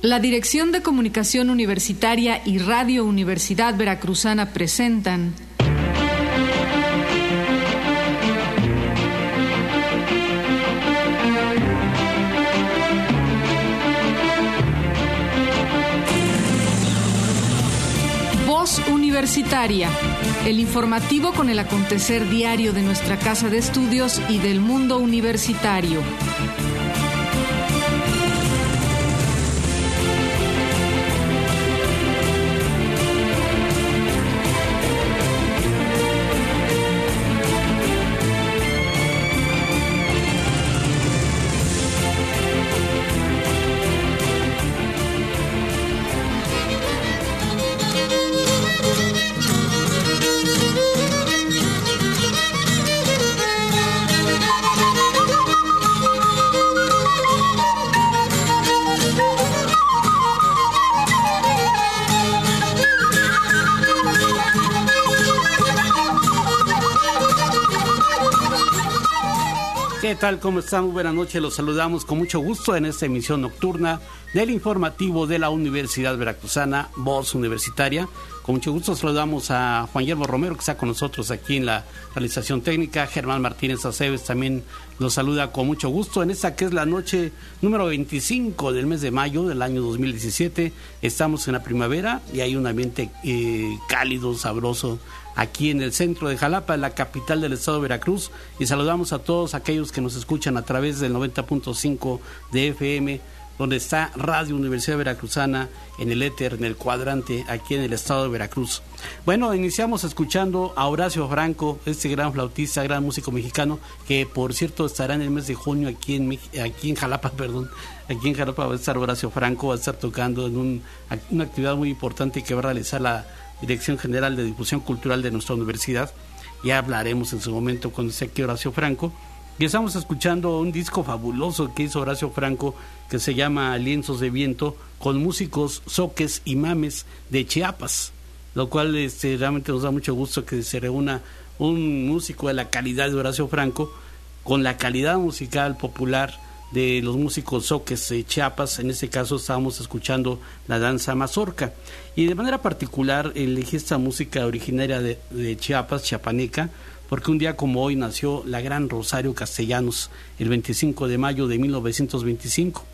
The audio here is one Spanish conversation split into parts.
La Dirección de Comunicación Universitaria y Radio Universidad Veracruzana presentan Voz Universitaria, el informativo con el acontecer diario de nuestra casa de estudios y del mundo universitario. ¿Qué tal? ¿Cómo están? Muy buenas noches. Los saludamos con mucho gusto en esta emisión nocturna del informativo de la Universidad Veracruzana, Voz Universitaria. Con mucho gusto saludamos a Juan Guillermo Romero, que está con nosotros aquí en la realización técnica. Germán Martínez Aceves también los saluda con mucho gusto en esta que es la noche número 25 del mes de mayo del año 2017. Estamos en la primavera y hay un ambiente cálido, sabroso, aquí en el centro de Jalapa, la capital del estado de Veracruz, y saludamos a todos aquellos que nos escuchan a través del 90.5 de FM, donde está Radio Universidad Veracruzana, en el éter, en el cuadrante, aquí en el estado de Veracruz. Bueno, iniciamos escuchando a Horacio Franco, este gran flautista, gran músico mexicano, que por cierto estará en el mes de junio aquí en Jalapa, aquí en Jalapa va a estar Horacio Franco, va a estar tocando en una actividad muy importante que va a realizar la Dirección General de Difusión Cultural de nuestra universidad. Ya hablaremos en su momento cuando esté aquí Horacio Franco. Y estamos escuchando un disco fabuloso que hizo Horacio Franco, que se llama Lienzos de Viento, con músicos zoques y mames de Chiapas, lo cual realmente nos da mucho gusto que se reúna un músico de la calidad de Horacio Franco con la calidad musical popular de los músicos zoques de Chiapas. En este caso estábamos escuchando la danza mazorca, y de manera particular elegí esta música originaria de Chiapas, chiapaneca, porque un día como hoy nació la gran Rosario Castellanos, el 25 de mayo de 1925.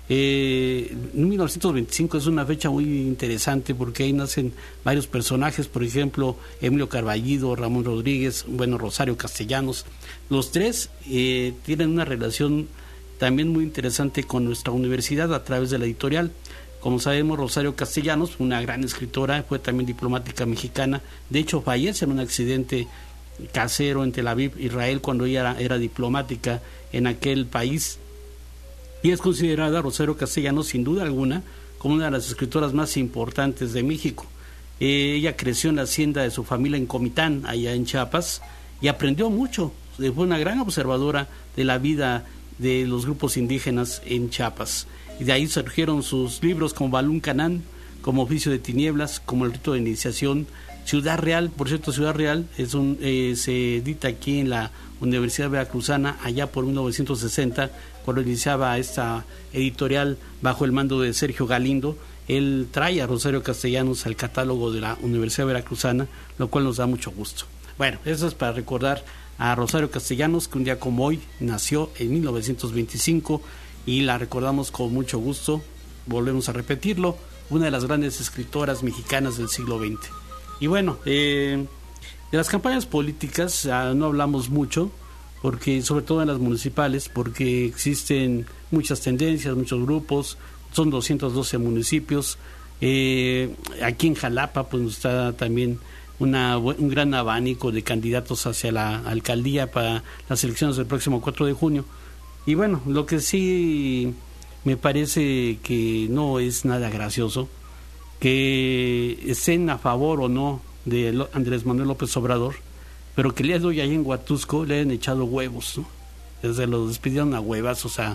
1925 es una fecha muy interesante porque ahí nacen varios personajes, por ejemplo, Emilio Carballido, Ramón Rodríguez, Rosario Castellanos. Los tres tienen una relación también muy interesante con nuestra universidad a través de la editorial. Como sabemos, Rosario Castellanos, una gran escritora, fue también diplomática mexicana. De hecho, fallece en un accidente casero en Tel Aviv, Israel, cuando ella era diplomática en aquel país. Y es considerada, Rosario Castellanos, sin duda alguna, como una de las escritoras más importantes de México. Ella creció en la hacienda de su familia en Comitán, allá en Chiapas, y aprendió mucho. Fue una gran observadora de la vida de los grupos indígenas en Chiapas. Y de ahí surgieron sus libros como Balún Canán, como Oficio de Tinieblas, como El Rito de Iniciación. Ciudad Real, por cierto, Ciudad Real se edita aquí en la Universidad Veracruzana allá por 1960, cuando iniciaba esta editorial bajo el mando de Sergio Galindo. Él trae a Rosario Castellanos al catálogo de la Universidad Veracruzana, lo cual nos da mucho gusto. Bueno, eso es para recordar a Rosario Castellanos, que un día como hoy nació en 1925 y la recordamos con mucho gusto. Volvemos a repetirlo, una de las grandes escritoras mexicanas del siglo XX. Y bueno, de las campañas políticas no hablamos mucho, porque sobre todo en las municipales, porque existen muchas tendencias, muchos grupos, son 212 municipios. Aquí en Jalapa pues está también un gran abanico de candidatos hacia la alcaldía para las elecciones del próximo 4 de junio. Y bueno, lo que sí me parece que no es nada gracioso, que estén a favor o no de Andrés Manuel López Obrador, pero que el día de hoy ahí en Huatusco le hayan echado huevos, ¿no? Desde los despidieron a huevazos a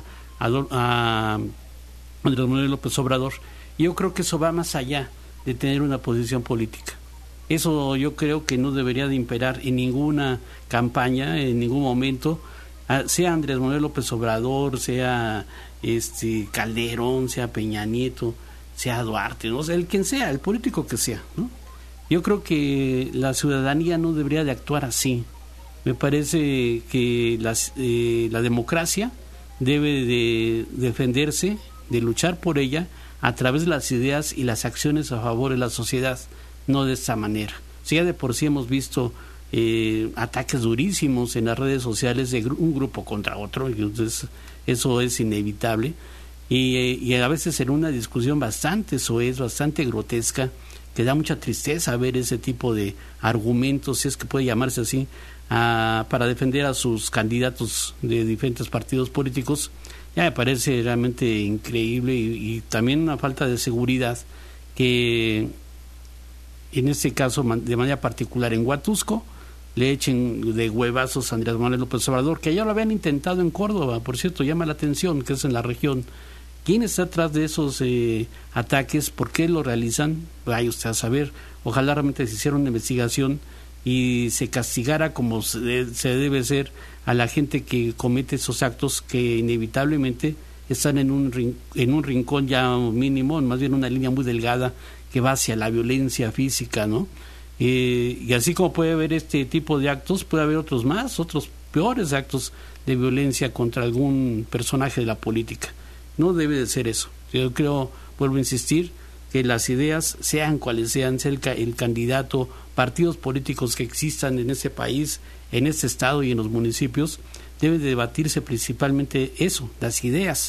Andrés Manuel López Obrador. Y yo creo que eso va más allá de tener una posición política. Eso yo creo que no debería de imperar en ninguna campaña, en ningún momento. sea Andrés Manuel López Obrador, sea Calderón, sea Peña Nieto, sea Duarte, ¿no? O sea, quien sea, el político que sea, ¿no? Yo creo que la ciudadanía no debería de actuar así. Me parece que la democracia debe de defenderse, de luchar por ella a través de las ideas y las acciones a favor de la sociedad, no de esta manera. Si ya de por sí hemos visto ataques durísimos en las redes sociales de un grupo contra otro, y entonces eso es inevitable, y a veces en una discusión bastante soez, bastante grotesca, que da mucha tristeza ver ese tipo de argumentos, si es que puede llamarse así, para defender a sus candidatos de diferentes partidos políticos. Ya me parece realmente increíble y también una falta de seguridad que en este caso de manera particular en Huatusco le echen de huevazos a Andrés Manuel López Obrador, que ya lo habían intentado en Córdoba, por cierto, llama la atención que es en la región. ¿Quién está atrás de esos ataques? ¿Por qué lo realizan? Vaya usted a saber. Ojalá realmente se hiciera una investigación y se castigara como se debe ser a la gente que comete esos actos que inevitablemente están en un rincón ya mínimo, más bien una línea muy delgada que va hacia la violencia física, ¿no? Y así como puede haber este tipo de actos, puede haber otros más, otros peores actos de violencia contra algún personaje de la política. No debe de ser eso. Yo creo, vuelvo a insistir, que las ideas, sean cuales sean, sea el candidato, partidos políticos que existan en este país, en este estado y en los municipios, debe de debatirse principalmente eso, las ideas,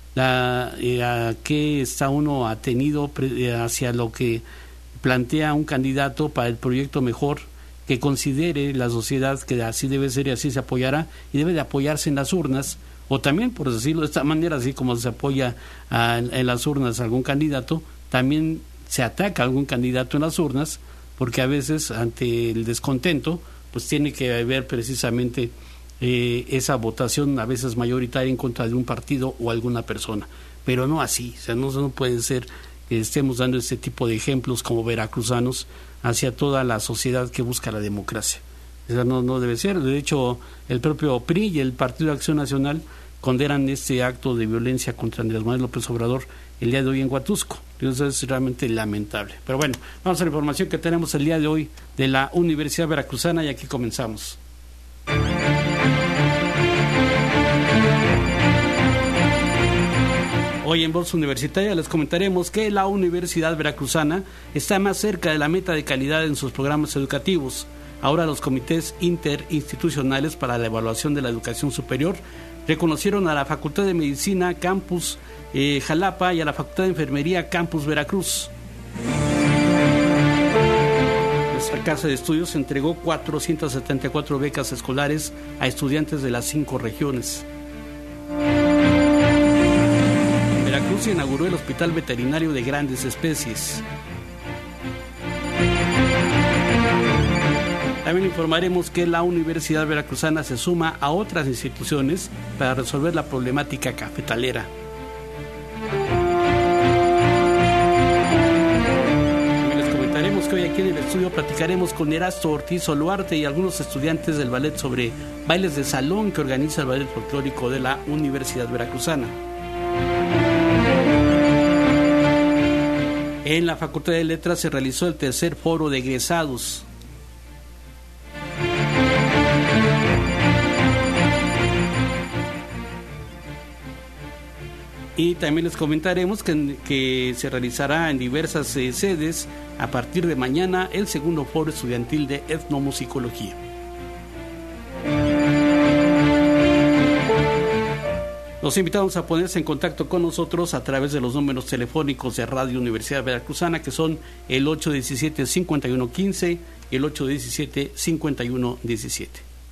a qué está uno atenido hacia lo que plantea un candidato para el proyecto mejor que considere la sociedad que así debe ser y así se apoyará, y debe de apoyarse en las urnas, o también, por decirlo de esta manera, así como se apoya en las urnas a algún candidato, también se ataca a algún candidato en las urnas, porque a veces ante el descontento pues tiene que haber precisamente esa votación a veces mayoritaria en contra de un partido o alguna persona, pero no así. O sea, no puede ser que estemos dando este tipo de ejemplos como veracruzanos hacia toda la sociedad que busca la democracia. O sea, no debe ser. De hecho, el propio PRI y el Partido de Acción Nacional condenan este acto de violencia contra Andrés Manuel López Obrador el día de hoy en Huatusco. Eso es realmente lamentable. Pero bueno, vamos a la información que tenemos el día de hoy de la Universidad Veracruzana y aquí comenzamos. Hoy en Voz Universitaria les comentaremos que la Universidad Veracruzana está más cerca de la meta de calidad en sus programas educativos. Ahora los comités interinstitucionales para la evaluación de la educación superior reconocieron a la Facultad de Medicina Campus Jalapa y a la Facultad de Enfermería Campus Veracruz. Nuestra casa de estudios entregó 474 becas escolares a estudiantes de las 5 regiones. Veracruz inauguró el Hospital Veterinario de Grandes Especies. También informaremos que la Universidad Veracruzana se suma a otras instituciones para resolver la problemática cafetalera. También les comentaremos que hoy aquí en el estudio platicaremos con Erasto Ortiz Oluarte y algunos estudiantes del ballet sobre bailes de salón que organiza el Ballet Folclórico de la Universidad Veracruzana. En la Facultad de Letras se realizó el tercer foro de egresados. Y también les comentaremos que se realizará en diversas sedes a partir de mañana el segundo foro estudiantil de etnomusicología. Los invitamos a ponerse en contacto con nosotros a través de los números telefónicos de Radio Universidad Veracruzana, que son el 817-5115 y el 817-5117.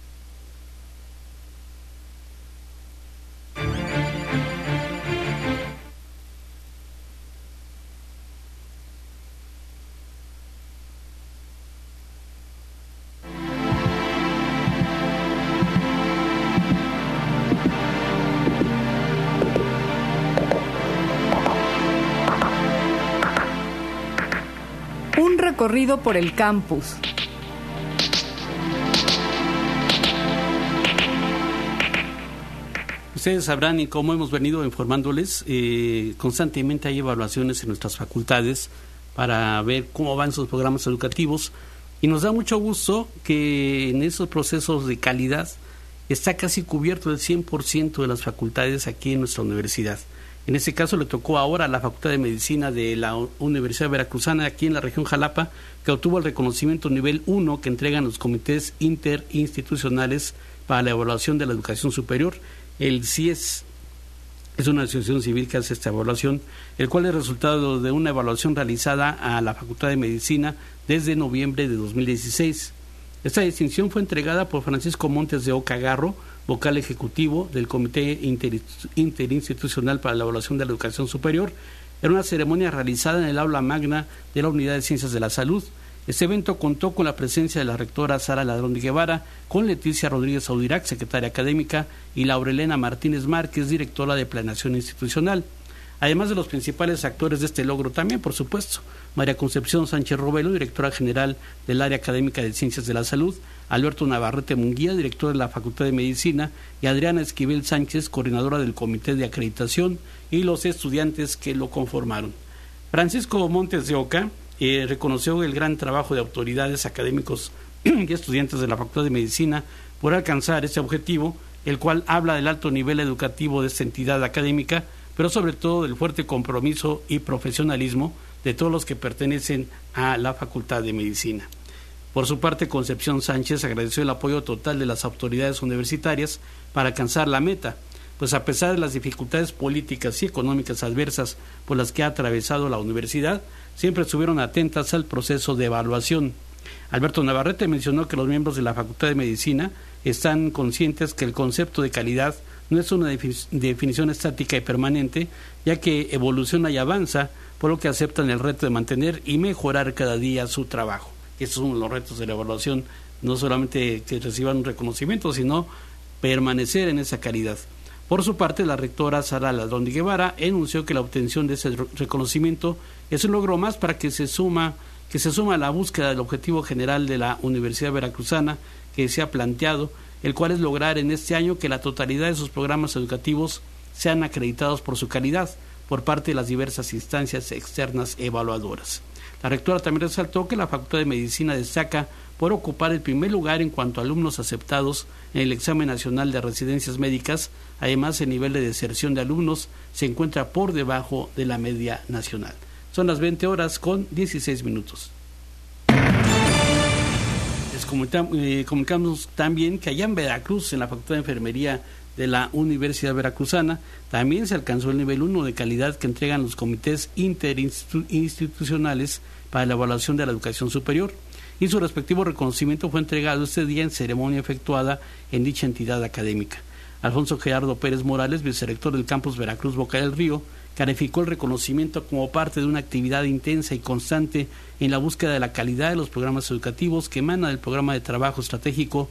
Recorrido por el campus. ustedes sabrán, y como hemos venido informándoles, constantemente hay evaluaciones en nuestras facultades para ver cómo van sus programas educativos, y nos da mucho gusto que en esos procesos de calidad está casi cubierto el 100% de las facultades aquí en nuestra universidad. En este caso le tocó ahora a la Facultad de Medicina de la Universidad Veracruzana, aquí en la región Jalapa, que obtuvo el reconocimiento nivel 1 que entregan los comités interinstitucionales para la evaluación de la educación superior. El CIES es una asociación civil que hace esta evaluación, el cual es resultado de una evaluación realizada a la Facultad de Medicina desde noviembre de 2016. Esta distinción fue entregada por Francisco Montes de Oca Garro, vocal ejecutivo del Comité Interinstitucional para la Evaluación de la Educación Superior, en una ceremonia realizada en el aula magna de la Unidad de Ciencias de la Salud. Este evento contó con la presencia de la rectora Sara Ladrón de Guevara, con Leticia Rodríguez Audirac, secretaria académica, y Laurelena Martínez Márquez, directora de Planeación Institucional. Además de los principales actores de este logro también, por supuesto, María Concepción Sánchez Robelo, directora general del Área Académica de Ciencias de la Salud, Alberto Navarrete Munguía, director de la Facultad de Medicina, y Adriana Esquivel Sánchez, coordinadora del Comité de Acreditación, y los estudiantes que lo conformaron. Francisco Montes de Oca reconoció el gran trabajo de autoridades académicos y estudiantes de la Facultad de Medicina por alcanzar este objetivo, el cual habla del alto nivel educativo de esta entidad académica, pero sobre todo del fuerte compromiso y profesionalismo de todos los que pertenecen a la Facultad de Medicina. Por su parte, Concepción Sánchez agradeció el apoyo total de las autoridades universitarias para alcanzar la meta, pues a pesar de las dificultades políticas y económicas adversas por las que ha atravesado la universidad, siempre estuvieron atentas al proceso de evaluación. Alberto Navarrete mencionó que los miembros de la Facultad de Medicina están conscientes que el concepto de calidad no es una definición estática y permanente, ya que evoluciona y avanza, por lo que aceptan el reto de mantener y mejorar cada día su trabajo. Estos son los retos de la evaluación, no solamente que reciban un reconocimiento, sino permanecer en esa calidad. Por su parte, la rectora Sara Ladrón de Guevara enunció que la obtención de ese reconocimiento es un logro más para que se suma a la búsqueda del objetivo general de la Universidad Veracruzana que se ha planteado, el cual es lograr en este año que la totalidad de sus programas educativos sean acreditados por su calidad por parte de las diversas instancias externas evaluadoras. La rectora también resaltó que la Facultad de Medicina destaca por ocupar el primer lugar en cuanto a alumnos aceptados en el examen nacional de residencias médicas. Además, el nivel de deserción de alumnos se encuentra por debajo de la media nacional. Son las 20:16. Les comunicamos también que allá en Veracruz, en la Facultad de Enfermería de la Universidad Veracruzana, también se alcanzó el nivel 1 de calidad que entregan los comités interinstitucionales para la evaluación de la educación superior, y su respectivo reconocimiento fue entregado este día en ceremonia efectuada en dicha entidad académica. Alfonso Gerardo Pérez Morales, vicerrector del campus Veracruz Boca del Río, calificó el reconocimiento como parte de una actividad intensa y constante en la búsqueda de la calidad de los programas educativos que emana del Programa de Trabajo Estratégico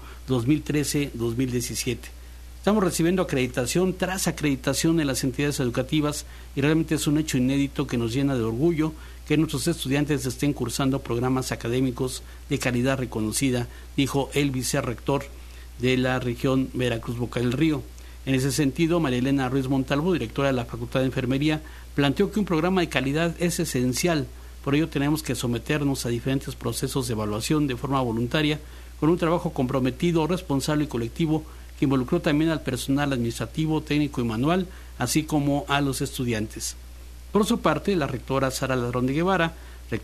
2013-2017. Estamos recibiendo acreditación tras acreditación en las entidades educativas y realmente es un hecho inédito que nos llena de orgullo que nuestros estudiantes estén cursando programas académicos de calidad reconocida, dijo el vicerrector de la región Veracruz Boca del Río. En ese sentido, María Elena Ruiz Montalvo, directora de la Facultad de Enfermería, planteó que un programa de calidad es esencial, por ello tenemos que someternos a diferentes procesos de evaluación de forma voluntaria, con un trabajo comprometido, responsable y colectivo que involucró también al personal administrativo, técnico y manual, así como a los estudiantes. Por su parte, la rectora Sara Ladrón de Guevara,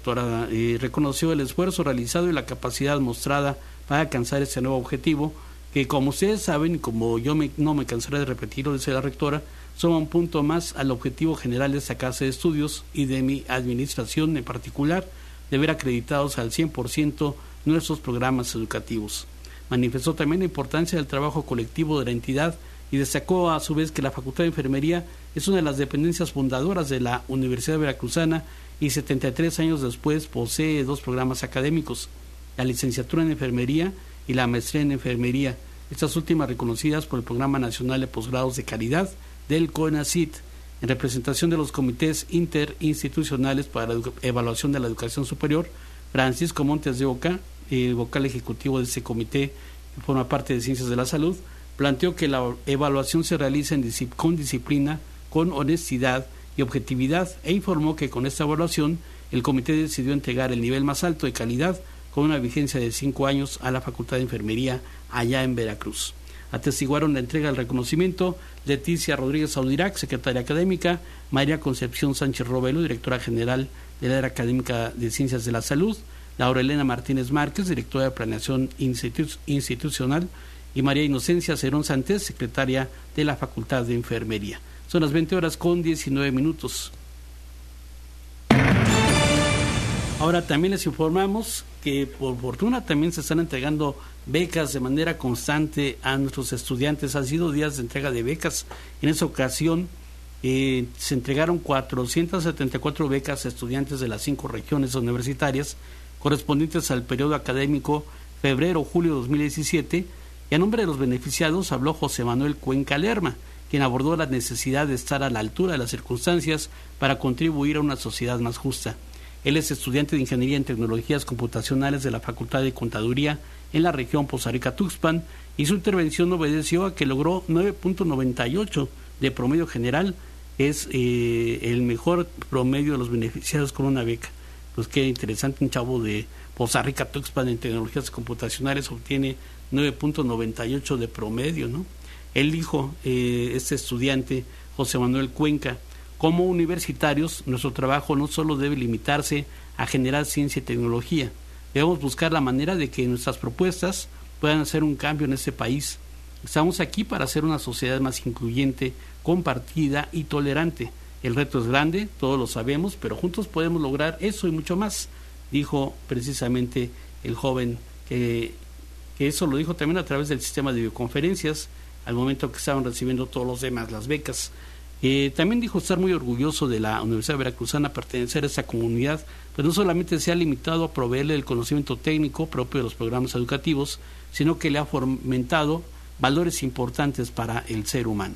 reconoció el esfuerzo realizado y la capacidad mostrada para alcanzar este nuevo objetivo, que como ustedes saben, y como yo no me cansaré de repetirlo, dice la rectora, suma un punto más al objetivo general de esta casa de estudios y de mi administración en particular, de ver acreditados al 100% nuestros programas educativos. Manifestó también la importancia del trabajo colectivo de la entidad y destacó a su vez que la Facultad de Enfermería es una de las dependencias fundadoras de la Universidad Veracruzana y 73 años después posee 2 programas académicos, la licenciatura en Enfermería y la maestría en Enfermería, estas últimas reconocidas por el Programa Nacional de Posgrados de Calidad del CONACYT, en representación de los comités interinstitucionales para la evaluación de la educación superior. Francisco Montes de Oca, el vocal ejecutivo de este comité, que forma parte de Ciencias de la Salud, planteó que la evaluación se realiza con disciplina, con honestidad y objetividad, e informó que con esta evaluación el comité decidió entregar el nivel más alto de calidad con una vigencia de 5 años a la Facultad de Enfermería allá en Veracruz. Atestiguaron la entrega del reconocimiento Leticia Rodríguez Audirac, secretaria académica, María Concepción Sánchez Robelo, directora general del área académica de Ciencias de la Salud, Laura Elena Martínez Márquez, directora de Planeación Institucional, y María Inocencia Cerón Santés, secretaria de la Facultad de Enfermería. Son las 20:19. Ahora también les informamos que por fortuna también se están entregando becas de manera constante a nuestros estudiantes. Han sido días de entrega de becas. En esa ocasión se entregaron 474 becas a estudiantes de las 5 regiones universitarias correspondientes al periodo académico febrero-julio 2017, y a nombre de los beneficiados habló José Manuel Cuenca Lerma, quien abordó la necesidad de estar a la altura de las circunstancias para contribuir a una sociedad más justa. Él es estudiante de Ingeniería en Tecnologías Computacionales de la Facultad de Contaduría en la región Poza Rica-Tuxpan, y su intervención obedeció a que logró 9.98 de promedio general. Es el mejor promedio de los beneficiados con una beca. Pues qué interesante, un chavo de Poza Rica-Tuxpan en Tecnologías Computacionales obtiene 9.98 de promedio, ¿no? Él dijo, este estudiante, José Manuel Cuenca: como universitarios, nuestro trabajo no solo debe limitarse a generar ciencia y tecnología, debemos buscar la manera de que nuestras propuestas puedan hacer un cambio en este país. Estamos aquí para hacer una sociedad más incluyente, compartida y tolerante. El reto es grande, todos lo sabemos, pero juntos podemos lograr eso y mucho más, dijo precisamente el joven, que eso lo dijo también a través del sistema de videoconferencias, al momento que estaban recibiendo todos los demás las becas. También dijo estar muy orgulloso de la Universidad Veracruzana, pertenecer a esta comunidad, pues no solamente se ha limitado a proveerle el conocimiento técnico propio de los programas educativos, sino que le ha fomentado valores importantes para el ser humano.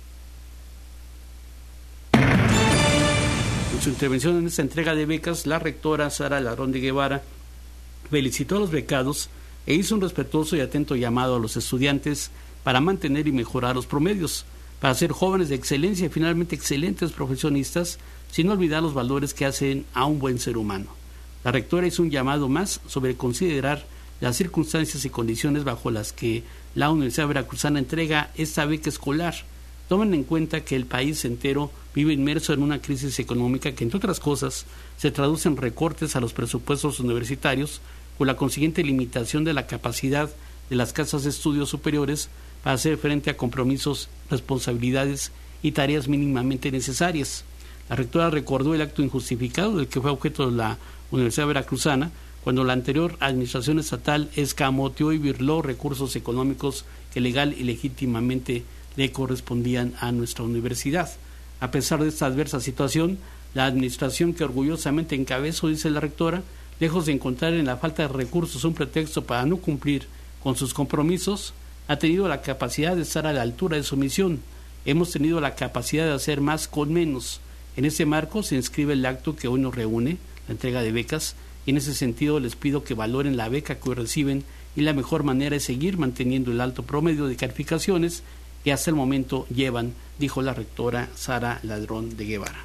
En su intervención en esta entrega de becas, la rectora Sara Ladrón de Guevara felicitó a los becados e hizo un respetuoso y atento llamado a los estudiantes para mantener y mejorar los promedios, para ser jóvenes de excelencia y finalmente excelentes profesionistas, sin olvidar los valores que hacen a un buen ser humano. La rectora hizo un llamado más sobre considerar las circunstancias y condiciones bajo las que la Universidad Veracruzana entrega esta beca escolar. Tomen en cuenta que el país entero vive inmerso en una crisis económica que, entre otras cosas, se traduce en recortes a los presupuestos universitarios, con la consiguiente limitación de la capacidad de las casas de estudios superiores para hacer frente a compromisos, responsabilidades y tareas mínimamente necesarias. La rectora recordó el acto injustificado del que fue objeto de la Universidad Veracruzana, cuando la anterior administración estatal escamoteó y birló recursos económicos que legal y legítimamente le correspondían a nuestra universidad. A pesar de esta adversa situación, la administración que orgullosamente encabezó, dice la rectora, lejos de encontrar en la falta de recursos un pretexto para no cumplir con sus compromisos, ha tenido la capacidad de estar a la altura de su misión. Hemos tenido la capacidad de hacer más con menos. En ese marco se inscribe el acto que hoy nos reúne, la entrega de becas, y en ese sentido les pido que valoren la beca que hoy reciben, y la mejor manera es seguir manteniendo el alto promedio de calificaciones que hasta el momento llevan, dijo la rectora Sara Ladrón de Guevara.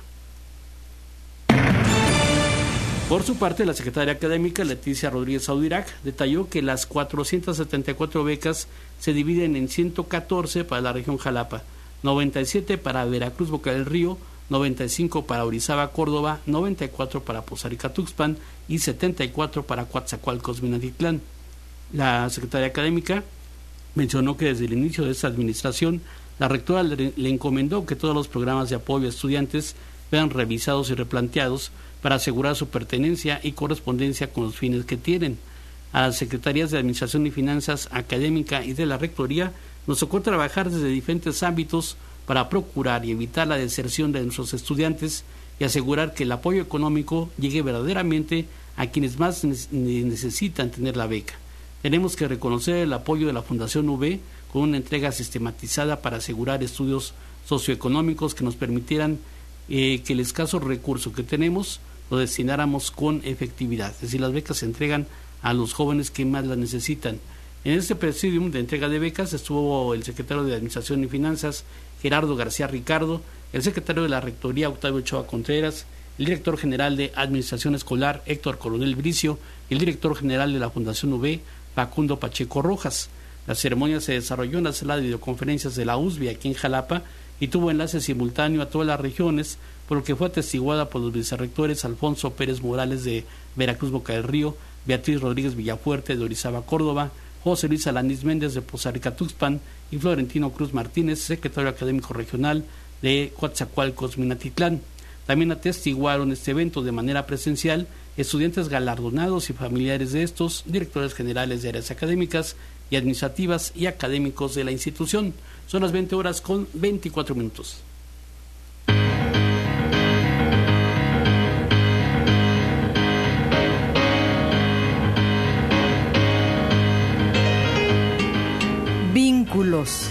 Por su parte, la secretaria académica Leticia Rodríguez Audirac detalló que las 474 becas se dividen en 114 para la región Jalapa, 97 para Veracruz Boca del Río, 95 para Orizaba Córdoba, 94 para Poza Rica-Tuxpan y 74 para Coatzacoalcos Minatitlán. La secretaria académica mencionó que desde el inicio de esta administración, la rectora le encomendó que todos los programas de apoyo a estudiantes sean revisados y replanteados para asegurar su pertenencia y correspondencia con los fines que tienen. A las Secretarías de Administración y Finanzas, Académica y de la Rectoría nos tocó trabajar desde diferentes ámbitos para procurar y evitar la deserción de nuestros estudiantes y asegurar que el apoyo económico llegue verdaderamente a quienes más necesitan tener la beca. Tenemos que reconocer el apoyo de la Fundación UV con una entrega sistematizada para asegurar estudios socioeconómicos que nos permitieran que el escaso recurso que tenemos lo destináramos con efectividad. Es decir, las becas se entregan a los jóvenes que más las necesitan. En este presidium de entrega de becas estuvo el secretario de Administración y Finanzas, Gerardo García Ricardo, el secretario de la Rectoría, Octavio Ochoa Contreras, el director general de Administración Escolar, Héctor Coronel Bricio, y el director general de la Fundación UB, Facundo Pacheco Rojas. La ceremonia se desarrolló en la sala de videoconferencias de la USB aquí en Jalapa y tuvo enlace simultáneo a todas las regiones, por lo que fue atestiguada por los vicerrectores Alfonso Pérez Morales de Veracruz Boca del Río, Beatriz Rodríguez Villafuerte de Orizaba Córdoba, José Luis Alanis Méndez de Poza Rica Tuxpan y Florentino Cruz Martínez, secretario académico regional de Coatzacoalcos Minatitlán. También atestiguaron este evento de manera presencial estudiantes galardonados y familiares de estos, directores generales de áreas académicas y administrativas y académicos de la institución. Son las 20:24. Vínculos.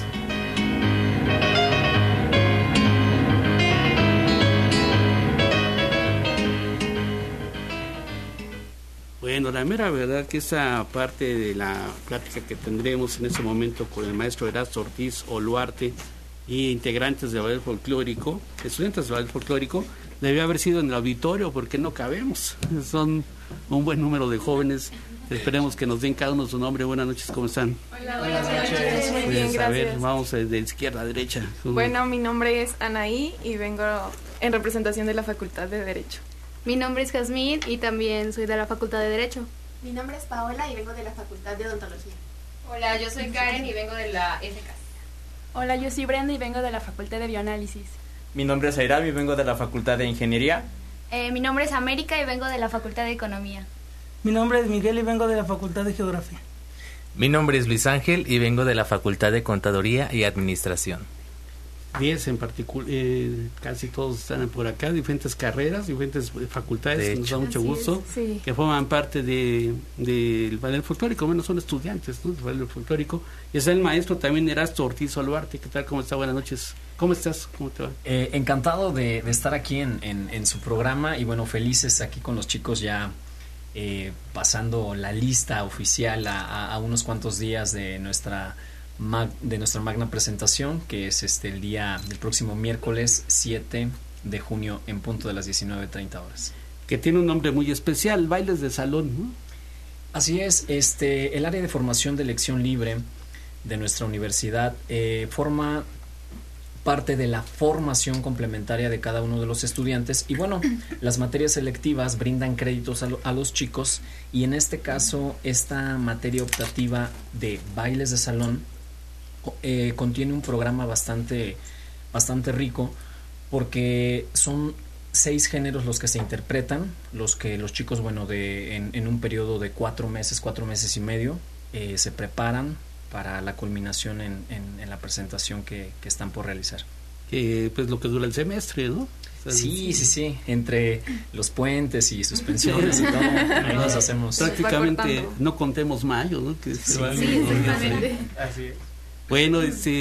Bueno, la mera verdad que esta parte de la plática que tendremos en este momento con el maestro Erasto Ortiz Oluarte y integrantes del ballet folclórico, estudiantes del ballet folclórico, debió haber sido en el auditorio porque no cabemos. Son un buen número de jóvenes. Esperemos que nos den cada uno su nombre. Buenas noches, ¿cómo están? Hola, buenas noches. Muy bien, gracias. A ver, vamos de izquierda a derecha. Bueno, mi nombre es Anaí y vengo en representación de la Facultad de Derecho. Mi nombre es Jazmín y también soy de la Facultad de Derecho. Mi nombre es Paola y vengo de la Facultad de Odontología. Hola, yo soy Karen y vengo de la FK. Hola, yo soy Brenda y vengo de la Facultad de Bioanálisis. Mi nombre es Airam y vengo de la Facultad de Ingeniería. Mi nombre es América y vengo de la Facultad de Economía. Mi nombre es Miguel y vengo de la Facultad de Geografía. Mi nombre es Luis Ángel y vengo de la Facultad de Contaduría y Administración. 10 en particular, casi todos están por acá, diferentes carreras, diferentes facultades, nos da mucho gusto, sí, que forman parte del ballet folclórico, bueno, son estudiantes, ¿no?, del ballet folclórico. Y está el maestro también Erasto Ortiz Oluarte. ¿Qué tal? ¿Cómo está? Buenas noches. ¿Cómo estás? ¿Cómo te va? Encantado de estar aquí en su programa y bueno, felices aquí con los chicos ya pasando la lista oficial a unos cuantos días de nuestra magna presentación, que es el próximo miércoles 7 de junio en punto de las 19:30 horas. Que tiene un nombre muy especial, Bailes de Salón, ¿no? Así es, el área de formación de elección libre de nuestra universidad forma parte de la formación complementaria de cada uno de los estudiantes y bueno, las materias selectivas brindan créditos a los chicos y en este caso esta materia optativa de bailes de salón contiene un programa bastante rico porque son 6 géneros los que se interpretan, los que los chicos, bueno, en un periodo de 4 meses y medio, se preparan para la culminación en la presentación que están por realizar. Pues lo que dura el semestre, ¿no? O sea, sí, entre los puentes y suspensiones y todo, ahí nos hacemos. Prácticamente no contemos mayo, ¿no? Que exactamente. Así es. Bueno,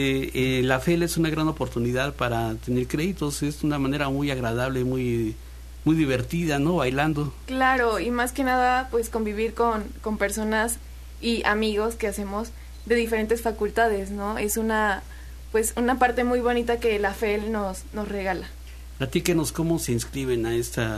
la FEL es una gran oportunidad para tener créditos, es una manera muy agradable, muy divertida, ¿no? Bailando. Claro, y más que nada, pues convivir con personas y amigos que hacemos de diferentes facultades, ¿no? Es una parte muy bonita que la FEL nos regala. Platíquenos cómo se inscriben a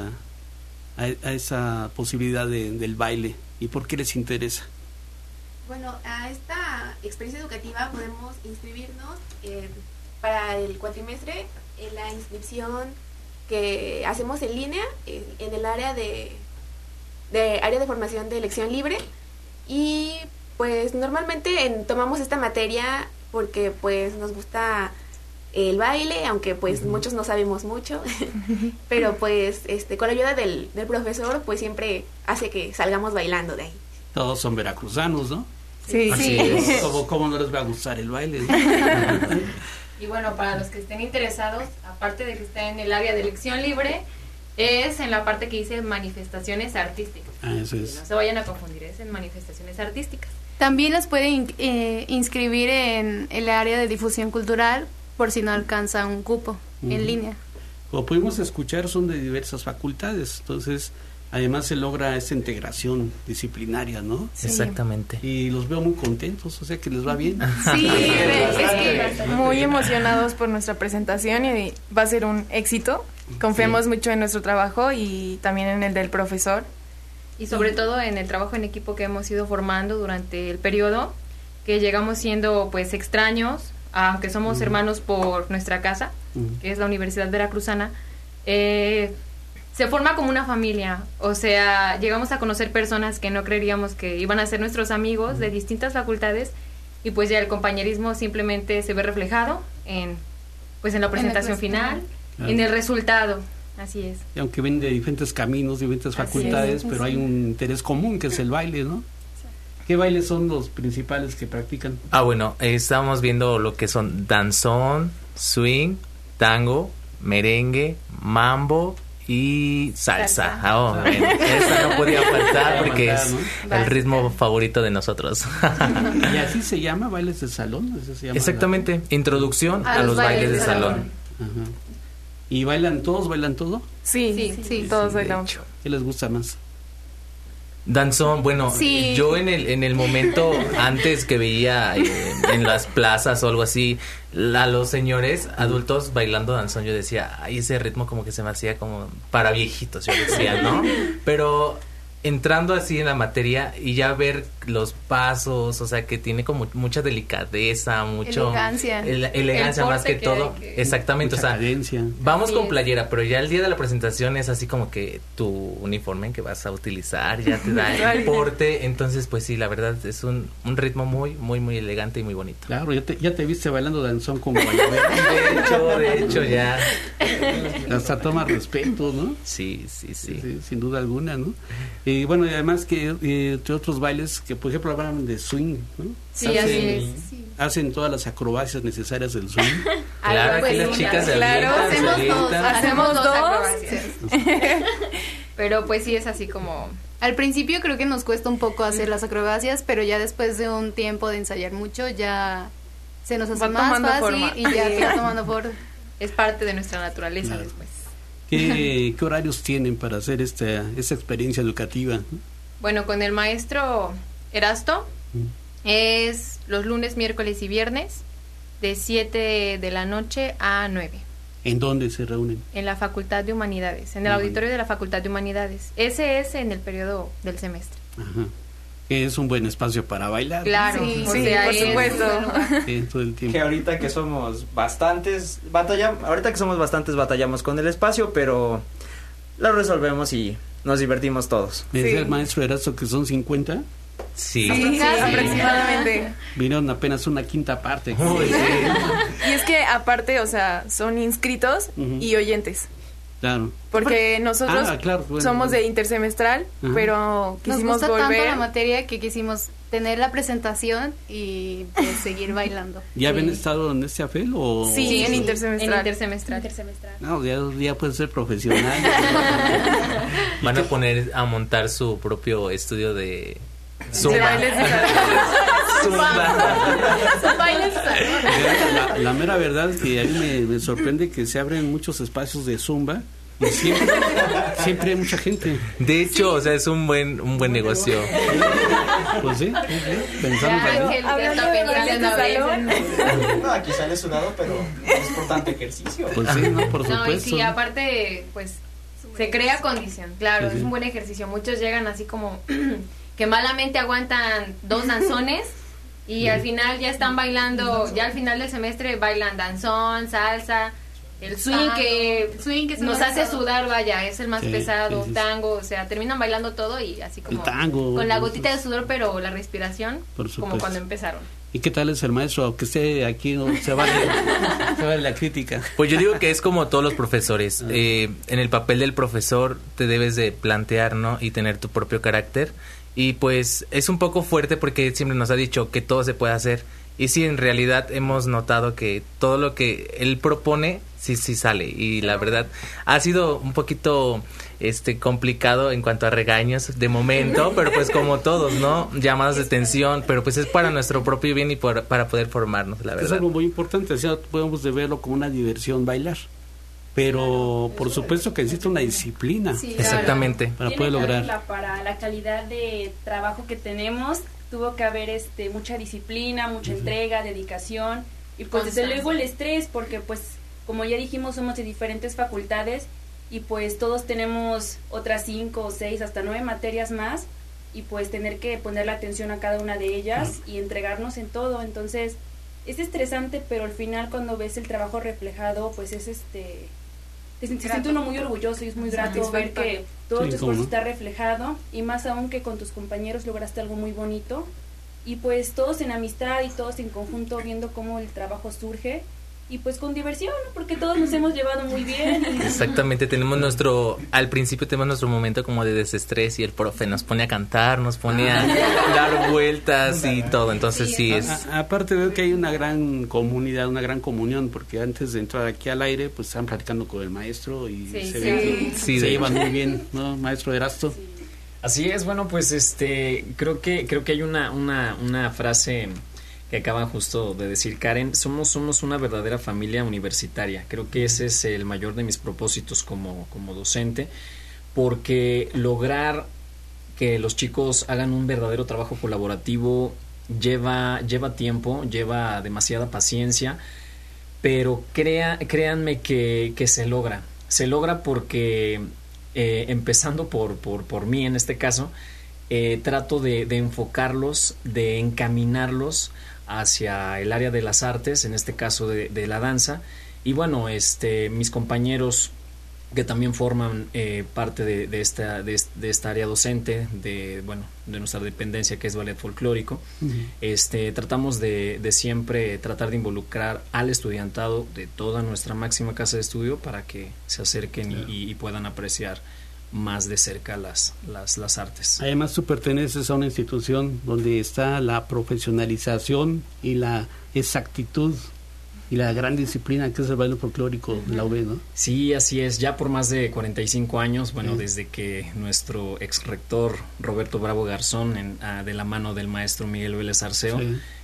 esa posibilidad del baile y por qué les interesa. Bueno, a esta experiencia educativa podemos inscribirnos para el cuatrimestre en la inscripción que hacemos en línea en el área de formación de elección libre y pues normalmente tomamos esta materia porque pues nos gusta el baile, aunque pues muchos no sabemos mucho, pero pues con la ayuda del profesor pues siempre hace que salgamos bailando de ahí. Todos son veracruzanos, ¿no? Sí. ¿Cómo no les va a gustar el baile? Y bueno, para los que estén interesados, aparte de que está en el área de elección libre, es en la parte que dice manifestaciones artísticas. Eso es. No se vayan a confundir, es en manifestaciones artísticas. También los pueden inscribir en el área de difusión cultural por si no alcanza un cupo en línea. Como pudimos escuchar, son de diversas facultades, entonces Además se logra esta integración disciplinaria, ¿no? Sí. Exactamente. Y los veo muy contentos, o sea que les va bien. Sí, es que muy emocionados por nuestra presentación y va a ser un éxito. Confiamos mucho en nuestro trabajo y también en el del profesor. Y sobre todo en el trabajo en equipo que hemos ido formando durante el periodo, que llegamos siendo pues extraños, aunque somos hermanos por nuestra casa, que es la Universidad Veracruzana. Se forma como una familia, o sea, llegamos a conocer personas que no creeríamos que iban a ser nuestros amigos de distintas facultades, y pues ya el compañerismo simplemente se ve reflejado en la presentación final, en el resultado, así es. Y aunque ven de diferentes caminos, diferentes facultades, pero hay un interés común que es el baile, ¿no? ¿Qué bailes son los principales que practican? Bueno, estamos viendo lo que son danzón, swing, tango, merengue, mambo y salsa. Esa no podía faltar porque es el ritmo favorito de nosotros. ¿Y así se llama bailes de salón? ¿Eso se llama? Exactamente, introducción a los bailes de salón. Ajá. ¿Y bailan todos? ¿Bailan todo? Sí, todos bailamos. ¿Qué les gusta más? Danzón, bueno, yo en el momento antes que veía en las plazas o algo así a los señores adultos bailando danzón, yo decía, ay, ese ritmo como que se me hacía como para viejitos, yo decía, ¿no? Pero entrando así en la materia y ya ver los pasos, o sea, que tiene como mucha delicadeza, mucho elegancia más que todo, exactamente, mucha o sea, cadencia. Vamos con playera, pero ya el día de la presentación es así como que tu uniforme que vas a utilizar ya te da el porte, entonces pues sí, la verdad es un ritmo muy, muy, muy elegante y muy bonito. Claro, ya te viste bailando danzón con guayabera. de hecho ya. Hasta toma respeto, ¿no? Sí, sin duda alguna, ¿no? Y bueno, y además que entre otros bailes que por ejemplo hablan de swing, ¿no? Sí, así es. Sí. Hacen todas las acrobacias necesarias del swing. Claro, que las chicas se hacemos dos. Pero pues sí es así como... Al principio creo que nos cuesta un poco hacer las acrobacias, pero ya después de un tiempo de ensayar mucho ya se nos hace más fácil y ya está tomando forma. Es parte de nuestra naturaleza claro. Después. ¿Qué horarios tienen para hacer esta experiencia educativa? Bueno, con el maestro Erasto es los lunes, miércoles y viernes de 7 de la noche a 9. ¿En dónde se reúnen? En la Facultad de Humanidades, en el auditorio de la Facultad de Humanidades. Ese es en el periodo del semestre. Ajá. Es un buen espacio para bailar. Claro, sí, por supuesto. Sí, todo el tiempo. Que ahorita que somos bastantes, batallamos con el espacio, pero lo resolvemos y nos divertimos todos. ¿Me decía el maestro Erasto que son 50? Sí, aproximadamente. Vinieron apenas una quinta parte. Y es que aparte, o sea, son inscritos y oyentes. Claro. Porque nosotros somos de intersemestral, pero quisimos nos gusta volver. tanto la materia que quisimos tener la presentación y pues seguir bailando. ¿Ya habían estado en este AFEL o...? Sí, en intersemestral. No, ya puede ser profesional. Van a poner a montar su propio estudio de Zumba. La mera verdad es que a mí me sorprende que se abren muchos espacios de Zumba y siempre hay mucha gente. De hecho, o sea, es un buen negocio. Pues sí, pensamos No, aquí sale sudado, pero es importante ejercicio. Pues sí, no, por supuesto. No, y sí, aparte, pues se crea condición. Claro, es un buen ejercicio. Muchos llegan así como que malamente aguantan 2 danzones y al final ya están bailando, ya al final del semestre bailan danzón, salsa, el swing que nos hace sudar, vaya, es el más pesado, tango, o sea, terminan bailando todo y así como el tango, con la gotita de sudor, pero la respiración como cuando empezaron. ¿Y qué tal es el maestro? Que esté aquí, no se vale la crítica. Pues yo digo que es como todos los profesores. En el papel del profesor te debes de plantear, ¿no? Y tener tu propio carácter. Y pues es un poco fuerte porque siempre nos ha dicho que todo se puede hacer. Y sí, en realidad hemos notado que todo lo que él propone, sí sale. Y la verdad, ha sido un poquito complicado en cuanto a regaños de momento, pero pues como todos, ¿no? Llamadas de atención, pero pues es para nuestro propio bien y para poder formarnos, la verdad. Es algo muy importante, o sea, podemos verlo como una diversión bailar. pero por supuesto que existe una disciplina. Sí, exactamente. Para poder lograr. Para la calidad de trabajo que tenemos, tuvo que haber mucha disciplina, mucha entrega, dedicación y pues desde luego el estrés, porque pues como ya dijimos somos de diferentes facultades y pues todos tenemos otras 5 o 6 hasta 9 materias más y pues tener que poner la atención a cada una de ellas y entregarnos en todo. Entonces es estresante, pero al final cuando ves el trabajo reflejado pues es se siente uno muy orgulloso y es muy grato ver que todo tu esfuerzo está reflejado y más aún que con tus compañeros lograste algo muy bonito y pues todos en amistad y todos en conjunto viendo cómo el trabajo surge y pues con diversión, ¿no? Porque todos nos hemos llevado muy bien. Exactamente, al principio tenemos nuestro momento como de desestrés y el profe nos pone a cantar, nos pone a dar vueltas y todo, entonces sí es... Aparte veo que hay una gran comunidad, una gran comunión, porque antes de entrar aquí al aire, pues están platicando con el maestro y se ve que se llevan muy bien, ¿no, maestro Erasto? Sí. Así es, bueno, pues creo que hay una frase que acaba justo de decir Karen, somos una verdadera familia universitaria. Creo que ese es el mayor de mis propósitos como docente, porque lograr que los chicos hagan un verdadero trabajo colaborativo lleva tiempo, lleva demasiada paciencia, pero créanme que se logra porque empezando por mí en este caso, trato de enfocarlos, de encaminarlos hacia el área de las artes, en este caso de la danza, y bueno, mis compañeros que también forman parte de esta área docente de nuestra dependencia, que es ballet folclórico. Tratamos de siempre tratar de involucrar al estudiantado de toda nuestra máxima casa de estudio para que se acerquen y puedan apreciar más de cerca las artes. Además, tú perteneces a una institución donde está la profesionalización y la exactitud y la gran disciplina que es el baile folclórico de la UB, ¿no? Sí, así es, ya por más de 45 años, desde que nuestro ex rector Roberto Bravo Garzón, de la mano del maestro Miguel Vélez Arceo,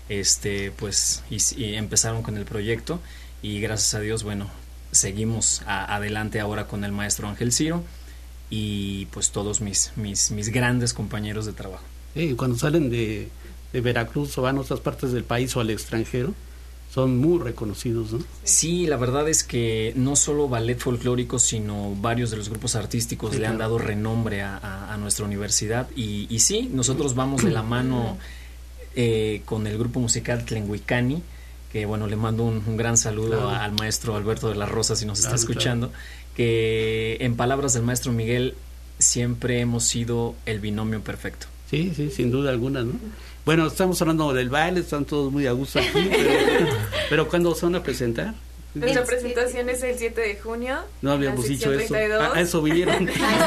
y empezaron con el proyecto, y gracias a Dios, seguimos adelante ahora con el maestro Ángel Ciro, y pues todos mis grandes compañeros de trabajo. Cuando salen de Veracruz o van a otras partes del país o al extranjero, son muy reconocidos, ¿no? Sí, la verdad es que no solo ballet folclórico, sino varios de los grupos artísticos le han dado renombre a nuestra universidad, y sí, nosotros vamos de la mano con el grupo musical Tlenguicani, que le mando un gran saludo al maestro Alberto de la Rosa si nos está escuchando, que en palabras del maestro Miguel siempre hemos sido el binomio perfecto. Sí, sin duda alguna, ¿no? Bueno, estamos hablando del baile, están todos muy a gusto aquí, pero ¿cuándo se van a presentar? Nuestra presentación es el 7 de junio. No habíamos dicho eso. A eso vinieron.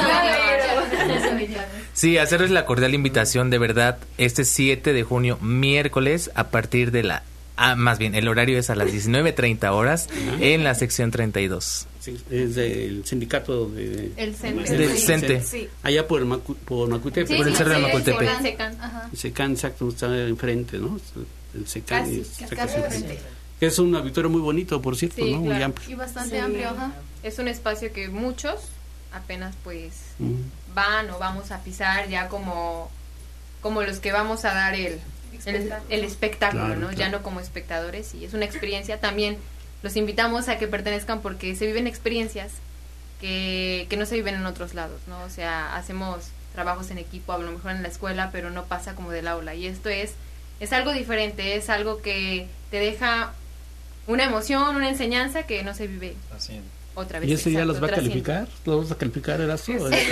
Sí, hacerles la cordial invitación, de verdad, 7 de junio, miércoles, a partir de más bien, el horario es a las 19:30 horas en la sección 32. Sí, es del sindicato el CENTE. Sí. Allá por Macutepec. Por el cerro de Macutepec. Secan, exacto, está enfrente, ¿no? El Secan. Casi enfrente. Que es un auditorio muy bonito, por cierto, ¿no? Muy amplio. Y bastante amplio, ajá. Es un espacio que muchos apenas van o vamos a pisar ya como los que vamos a dar el espectáculo, ¿no? Claro. Ya no como espectadores, y es una experiencia. También los invitamos a que pertenezcan porque se viven experiencias que no se viven en otros lados, ¿no? O sea, hacemos trabajos en equipo, a lo mejor en la escuela, pero no pasa como del aula, y esto es algo diferente, es algo que te deja una emoción, una enseñanza que no se vive otra vez. ¿Y eso ya los va a calificar? ¿Los vas a calificar, Erasto?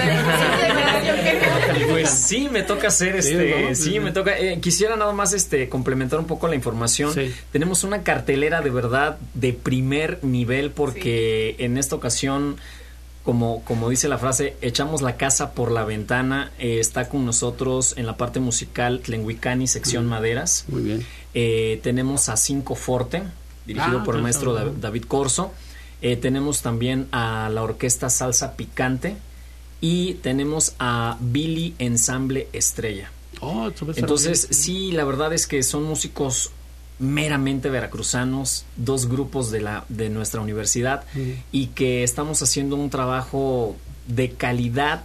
Pues sí, me toca hacer me toca. Quisiera nada más complementar un poco la información. Sí. Tenemos una cartelera de verdad de primer nivel, porque en esta ocasión, como dice la frase, echamos la casa por la ventana. Está con nosotros en la parte musical Tlenguicani, sección Maderas. Muy bien. Tenemos a Cinco Forte, dirigido por el maestro David Corso. Tenemos también a la orquesta Salsa Picante, y tenemos a Billy Ensamble Estrella. Entonces, sí, la verdad es que son músicos meramente veracruzanos, 2 grupos de nuestra universidad, y que estamos haciendo un trabajo de calidad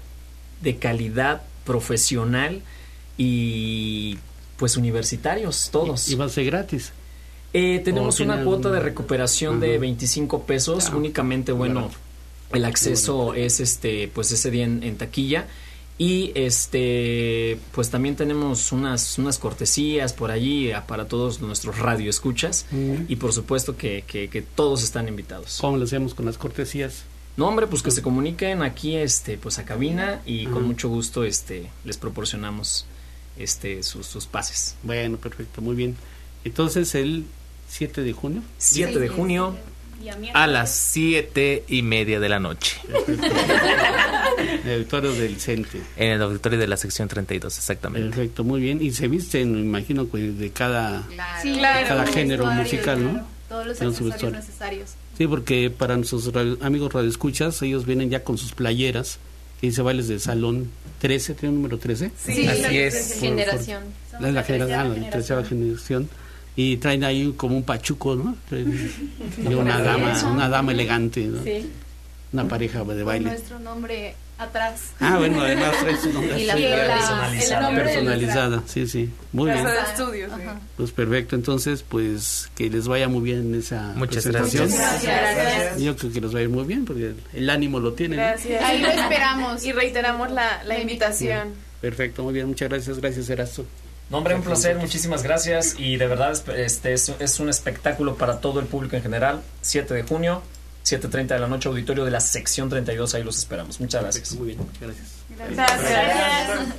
profesional y pues universitarios todos. ¿Y va a ser gratis? Tenemos una cuota de recuperación de 25 pesos, únicamente, bueno, el acceso es pues ese día en taquilla. Y pues también tenemos unas cortesías por allí para todos nuestros radioescuchas, y por supuesto que todos están invitados. ¿Cómo lo hacemos con las cortesías? No, hombre, pues que se comuniquen aquí pues a cabina, y con mucho gusto les proporcionamos sus pases. Bueno, perfecto, muy bien. Entonces el 7 de junio. 7 de junio. A las 7:30 de la noche. En el auditorio del CENTE. En el auditorio de la sección 32, exactamente. Perfecto, muy bien. Y se visten, me imagino, de cada género musical, ¿no? Todos los accesorios necesarios. Sí, porque para nuestros amigos radioescuchas, ellos vienen ya con sus playeras, que dice bailes de salón 13, ¿tiene un número 13? Sí, así es. Generación. La 13ª generación. Y traen ahí como un pachuco, ¿no? Y una dama elegante, ¿no? Sí. Una pareja de baile. Con nuestro nombre atrás. Bueno, además trae su nombre. Y la personalizada, sí. Muy bien. Casa de estudios. Pues perfecto, entonces, pues que les vaya muy bien en esa Muchas presentación. Gracias. Yo creo que les va a ir muy bien, porque el ánimo lo tienen. Gracias. Ahí lo esperamos. Y reiteramos la invitación. Perfecto, muy bien, muchas gracias, Erasto. No, hombre, un placer, muchísimas gracias, y de verdad es un espectáculo para todo el público en general. 7 de junio, 7:30 de la noche, auditorio de la sección 32, ahí los esperamos. Muchas gracias. Muy bien, gracias. Gracias.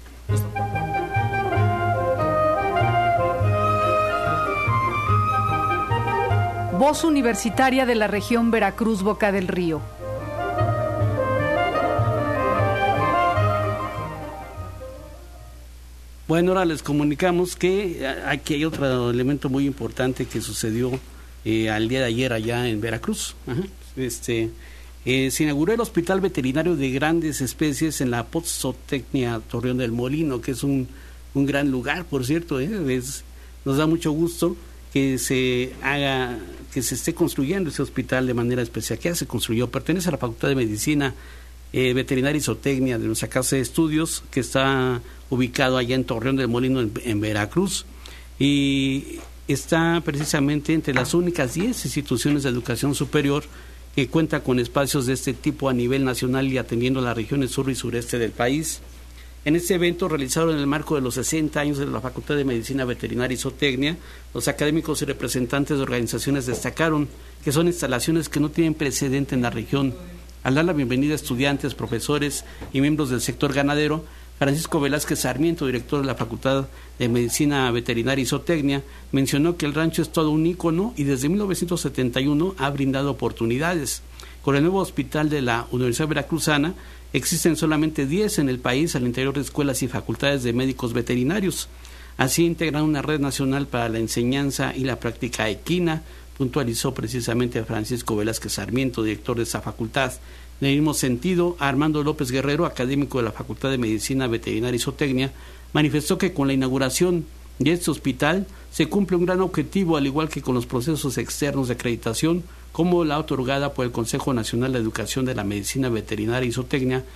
Voz Universitaria de la región Veracruz, Boca del Río. Bueno, ahora les comunicamos que aquí hay otro elemento muy importante que sucedió al día de ayer allá en Veracruz. Se inauguró el Hospital Veterinario de Grandes Especies en la Zootecnia Torreón del Molino, que es un gran lugar, por cierto. Nos da mucho gusto que se esté construyendo ese hospital de manera especial. Que ya se construyó, pertenece a la Facultad de Medicina Veterinaria y Zootecnia de nuestra casa de estudios, que está ubicado allá en Torreón del Molino, en Veracruz, y está precisamente entre las únicas 10 instituciones de educación superior que cuenta con espacios de este tipo a nivel nacional y atendiendo las regiones sur y sureste del país. En este evento, realizado en el marco de los 60 años de la Facultad de Medicina Veterinaria y Zootecnia, los académicos y representantes de organizaciones destacaron que son instalaciones que no tienen precedente en la región. Al dar la bienvenida a estudiantes, profesores y miembros del sector ganadero, Francisco Velázquez Sarmiento, director de la Facultad de Medicina Veterinaria y Zootecnia, mencionó que el rancho es todo un ícono y desde 1971 ha brindado oportunidades. Con el nuevo hospital de la Universidad Veracruzana, existen solamente 10 en el país al interior de escuelas y facultades de médicos veterinarios. Así integran una red nacional para la enseñanza y la práctica equina, puntualizó precisamente a Francisco Velázquez Sarmiento, director de esa facultad. En el mismo sentido, Armando López Guerrero, académico de la Facultad de Medicina Veterinaria y Zootecnia, manifestó que con la inauguración de este hospital se cumple un gran objetivo, al igual que con los procesos externos de acreditación, como la otorgada por el Consejo Nacional de Educación de la Medicina Veterinaria y Zootecnia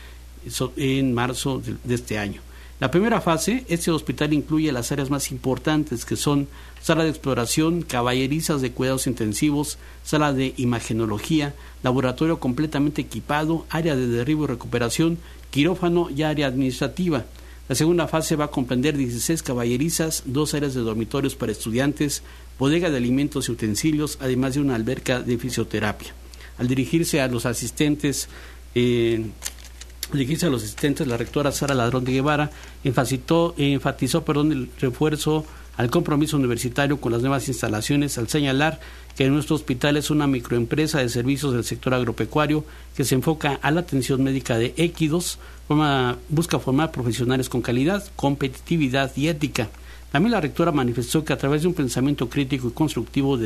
en marzo de este año. La primera fase, este hospital incluye las áreas más importantes, que son sala de exploración, caballerizas de cuidados intensivos, sala de imagenología, laboratorio completamente equipado, área de derribo y recuperación, quirófano y área administrativa. La segunda fase va a comprender 16 caballerizas, 2 áreas de dormitorios para estudiantes, bodega de alimentos y utensilios, además de una alberca de fisioterapia. Al dirigirse a los asistentes, la rectora Sara Ladrón de Guevara enfatizó el refuerzo al compromiso universitario con las nuevas instalaciones, al señalar que nuestro hospital es una microempresa de servicios del sector agropecuario que se enfoca a la atención médica de equidos, busca formar profesionales con calidad, competitividad y ética. También la rectora manifestó que a través de un pensamiento crítico y constructivo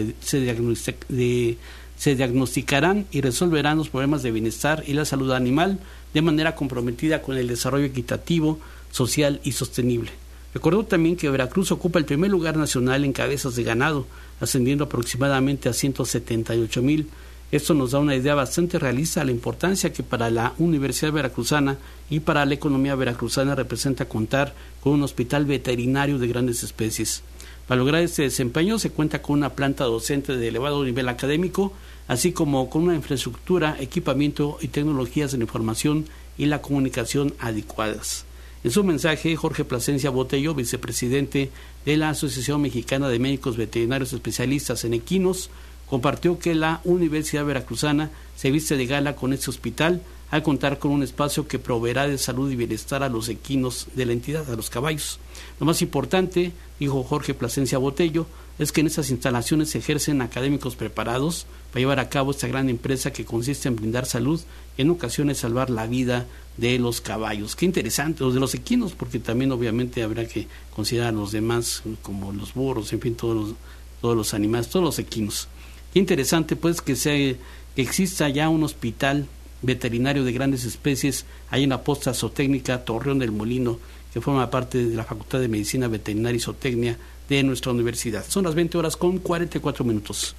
se diagnosticarán y resolverán los problemas de bienestar y la salud animal de manera comprometida con el desarrollo equitativo, social y sostenible. Recordó también que Veracruz ocupa el primer lugar nacional en cabezas de ganado, ascendiendo aproximadamente a 178,000. Esto nos da una idea bastante realista de la importancia que para la Universidad Veracruzana y para la economía veracruzana representa contar con un hospital veterinario de grandes especies. Para lograr este desempeño se cuenta con una planta docente de elevado nivel académico, así como con una infraestructura, equipamiento y tecnologías de la información y la comunicación adecuadas. En su mensaje, Jorge Plasencia Botello, vicepresidente de la Asociación Mexicana de Médicos Veterinarios Especialistas en Equinos, compartió que la Universidad Veracruzana se viste de gala con este hospital al contar con un espacio que proveerá de salud y bienestar a los equinos de la entidad, a los caballos. Lo más importante, dijo Jorge Plasencia Botello, es que en estas instalaciones se ejercen académicos preparados para llevar a cabo esta gran empresa que consiste en brindar salud y en ocasiones salvar la vida de los caballos. Qué interesante, los de los equinos, porque también obviamente habrá que considerar a los demás como los burros, en fin, todos los animales, todos los equinos. Qué interesante pues que exista ya un hospital veterinario de grandes especies ahí en la posta zootécnica Torreón del Molino, que forma parte de la Facultad de Medicina Veterinaria y Zootecnia de nuestra universidad. Son las 20:44.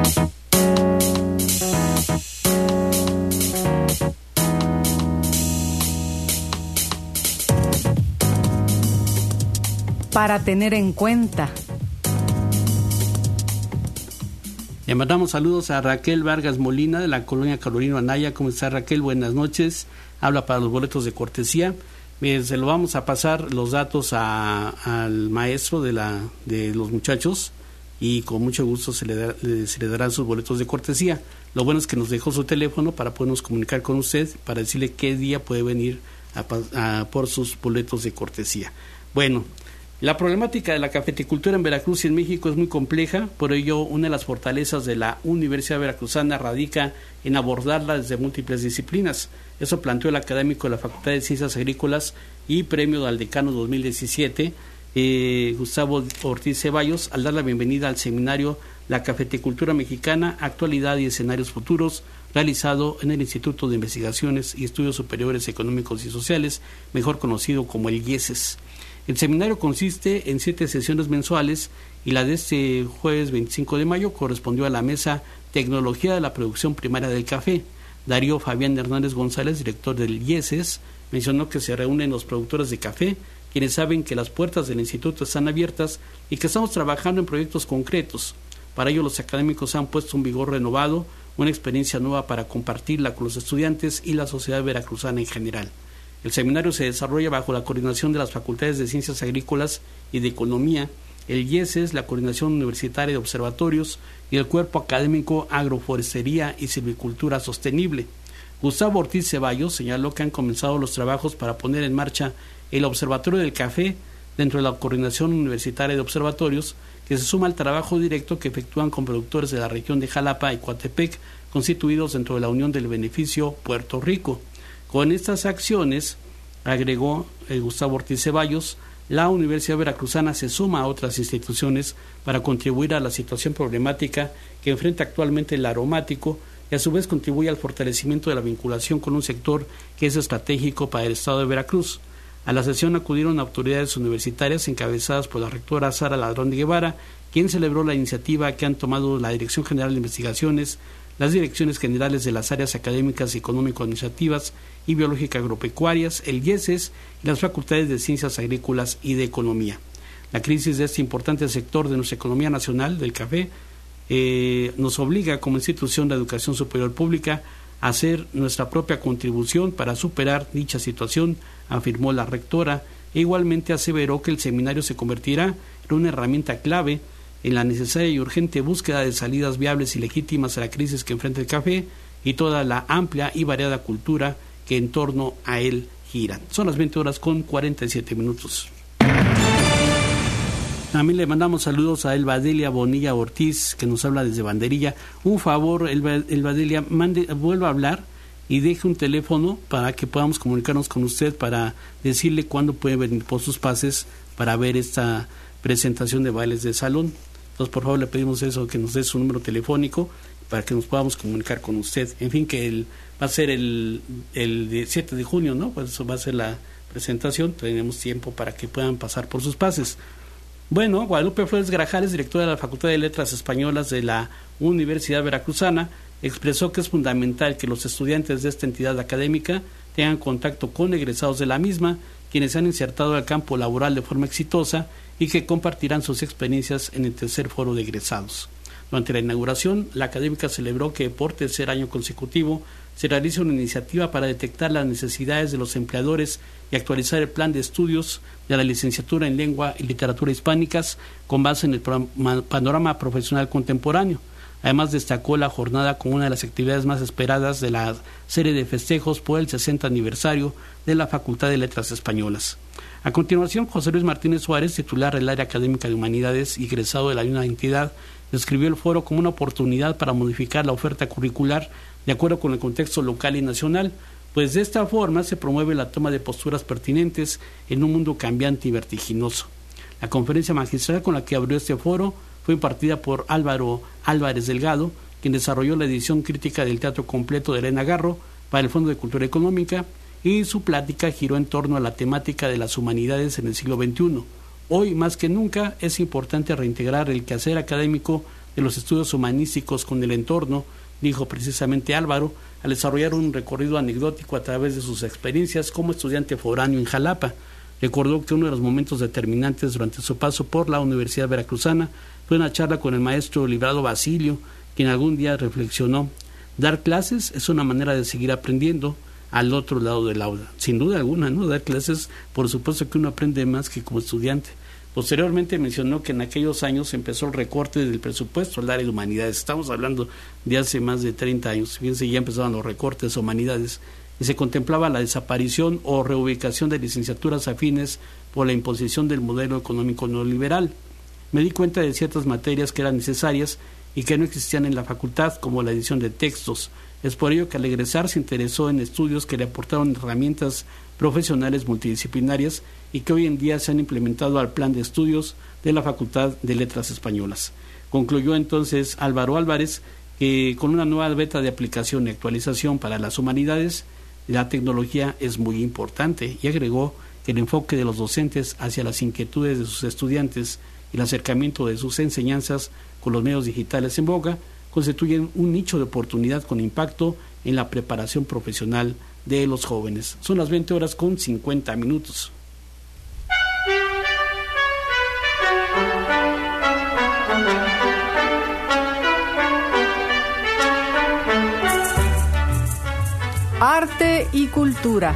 Para tener en cuenta. Le mandamos saludos a Raquel Vargas Molina de la colonia Carolino Anaya. ¿Cómo está, Raquel? Buenas noches. Habla para los boletos de cortesía. Se lo vamos a pasar los datos al maestro de los muchachos y con mucho gusto se le darán sus boletos de cortesía. Lo bueno es que nos dejó su teléfono para podernos comunicar con usted, para decirle qué día puede venir por sus boletos de cortesía. Bueno, la problemática de la cafeticultura en Veracruz y en México es muy compleja, por ello una de las fortalezas de la Universidad Veracruzana radica en abordarla desde múltiples disciplinas. Eso planteó el académico de la Facultad de Ciencias Agrícolas y Premio al Decano 2017, Gustavo Ortiz Ceballos, al dar la bienvenida al seminario La Cafeticultura Mexicana, Actualidad y Escenarios Futuros, realizado en el Instituto de Investigaciones y Estudios Superiores Económicos y Sociales, mejor conocido como el IESES. El seminario consiste en 7 sesiones mensuales y la de este jueves 25 de mayo correspondió a la mesa Tecnología de la Producción Primaria del Café. Darío Fabián Hernández González, director del IESES, mencionó que se reúnen los productores de café, quienes saben que las puertas del instituto están abiertas y que estamos trabajando en proyectos concretos. Para ello los académicos han puesto un vigor renovado, una experiencia nueva para compartirla con los estudiantes y la sociedad veracruzana en general. El seminario se desarrolla bajo la coordinación de las Facultades de Ciencias Agrícolas y de Economía, el IESES, la Coordinación Universitaria de Observatorios y el Cuerpo Académico Agroforestería y Silvicultura Sostenible. Gustavo Ortiz Ceballos señaló que han comenzado los trabajos para poner en marcha el Observatorio del Café dentro de la Coordinación Universitaria de Observatorios, que se suma al trabajo directo que efectúan con productores de la región de Jalapa y Coatepec, constituidos dentro de la Unión del Beneficio Puerto Rico. Con estas acciones, agregó Gustavo Ortiz Ceballos, la Universidad Veracruzana se suma a otras instituciones para contribuir a la situación problemática que enfrenta actualmente el aromático y a su vez contribuye al fortalecimiento de la vinculación con un sector que es estratégico para el estado de Veracruz. A la sesión acudieron autoridades universitarias encabezadas por la rectora Sara Ladrón de Guevara, quien celebró la iniciativa que han tomado la Dirección General de Investigaciones, las direcciones generales de las áreas académicas y económico-administrativas y biológica-agropecuarias, el IESES y las facultades de Ciencias Agrícolas y de Economía. La crisis de este importante sector de nuestra economía nacional, del café, nos obliga como institución de educación superior pública a hacer nuestra propia contribución para superar dicha situación, afirmó la rectora, e igualmente aseveró que el seminario se convertirá en una herramienta clave en la necesaria y urgente búsqueda de salidas viables y legítimas a la crisis que enfrenta el café y toda la amplia y variada cultura que en torno a él giran. Son las 20:47. También le mandamos saludos a Elbadelia Bonilla Ortiz, que nos habla desde Banderilla. Un favor, Elbadelia, vuelva a hablar y deje un teléfono para que podamos comunicarnos con usted para decirle cuándo puede venir por sus pases para ver esta presentación de bailes de salón. Entonces, por favor, le pedimos eso, que nos dé su número telefónico para que nos podamos comunicar con usted. En fin, que va a ser el 7 de junio, ¿no? Pues eso va a ser la presentación, tenemos tiempo para que puedan pasar por sus pases. Bueno, Guadalupe Flores Grajales, directora de la Facultad de Letras Españolas de la Universidad Veracruzana, expresó que es fundamental que los estudiantes de esta entidad académica tengan contacto con egresados de la misma, quienes se han insertado al campo laboral de forma exitosa y que compartirán sus experiencias en el tercer foro de egresados. Durante la inauguración, la académica celebró que por tercer año consecutivo se realiza una iniciativa para detectar las necesidades de los empleadores y actualizar el plan de estudios de la licenciatura en Lengua y Literatura Hispánicas con base en el panorama profesional contemporáneo. Además, destacó la jornada como una de las actividades más esperadas de la serie de festejos por el 60 aniversario de la Facultad de Letras Españolas. A continuación, José Luis Martínez Suárez, titular del área académica de Humanidades y egresado de la misma entidad, describió el foro como una oportunidad para modificar la oferta curricular de acuerdo con el contexto local y nacional, pues de esta forma se promueve la toma de posturas pertinentes en un mundo cambiante y vertiginoso. La conferencia magistral con la que abrió este foro fue impartida por Álvaro Álvarez Delgado, quien desarrolló la edición crítica del Teatro Completo de Elena Garro para el Fondo de Cultura Económica, y su plática giró en torno a la temática de las humanidades en el siglo XXI. Hoy, más que nunca, es importante reintegrar el quehacer académico de los estudios humanísticos con el entorno, dijo precisamente Álvaro, al desarrollar un recorrido anecdótico a través de sus experiencias como estudiante foráneo en Jalapa. Recordó que uno de los momentos determinantes durante su paso por la Universidad Veracruzana fue una charla con el maestro Librado Basilio, quien algún día reflexionó: dar clases es una manera de seguir aprendiendo al otro lado del aula. Sin duda alguna, ¿no? Dar clases, por supuesto que uno aprende más que como estudiante. Posteriormente mencionó que en aquellos años empezó el recorte del presupuesto al área de humanidades. Estamos hablando de hace más de 30 años. Fíjense, ya empezaban los recortes a humanidades y se contemplaba la desaparición o reubicación de licenciaturas afines por la imposición del modelo económico neoliberal. Me di cuenta de ciertas materias que eran necesarias y que no existían en la facultad, como la edición de textos. Es por ello que al egresar se interesó en estudios que le aportaron herramientas profesionales multidisciplinarias y que hoy en día se han implementado al plan de estudios de la Facultad de Letras Españolas. Concluyó entonces Álvaro Álvarez que con una nueva beta de aplicación y actualización para las humanidades, la tecnología es muy importante, y agregó que el enfoque de los docentes hacia las inquietudes de sus estudiantes y el acercamiento de sus enseñanzas con los medios digitales en boga constituyen un nicho de oportunidad con impacto en la preparación profesional de los jóvenes. Son las 20:50. Arte y cultura.